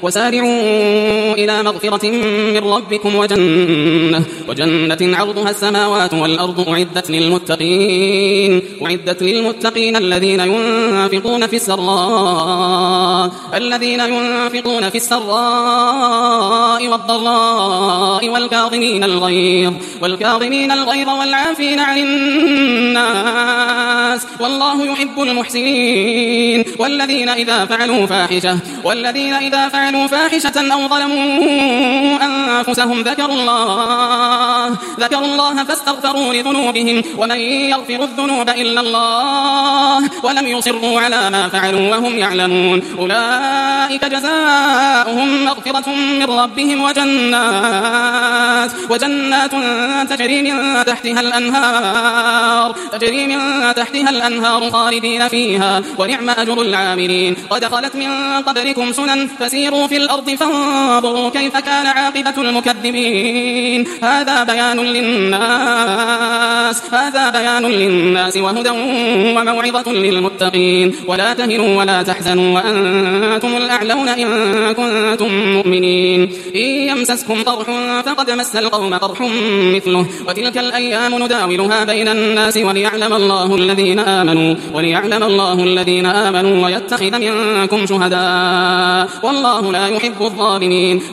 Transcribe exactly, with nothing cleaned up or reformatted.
وسارعوا إلى مغفرة من ربكم وجنة, وجنة عرضها السماوات والأرض أعدت للمتقين أعدت للمتقين الذين ينفقون في السراء الذين ينفقون في السراء والضراء والكاظمين الغيظ والكاظمين الغيظ والعافين عن الناس والله يحب المحسنين. والذين إذا فعلوا فاحشة والذين إذا فعلوا فاحشة أو ظلموا أنفسهم ذكروا الله ذكروا الله فاستغفروا لذنوبهم ومن يغفر الذنوب إلا الله ولم يصروا على ما فعلوا وهم يعلمون أولئك جزاؤهم مغفرة من ربهم وجنات وجنات تجري من تحتها الأنهار تجري من تحتها الأنهار خالدين فيها ونعم أجر العاملين. قد خلت من قبلكم سنن فسيروا في الأرض فانظروا كيف كان عاقبة المكذبين. هذا بيان للناس هذا بيان للناس وهدى وموعظة للمتقين. ولا تهنوا ولا تحزنوا وأنتم الأعلون إن كنتم مؤمنين. إن يمسسكم قرح فقد مس القوم قرح مثله وتلك الأيام نداولها بين الناس وليعلم الله الذين آمنوا وليعلم الله الذين آمنوا ويتخذ منكم شهداء والله لا يحب الظالمين.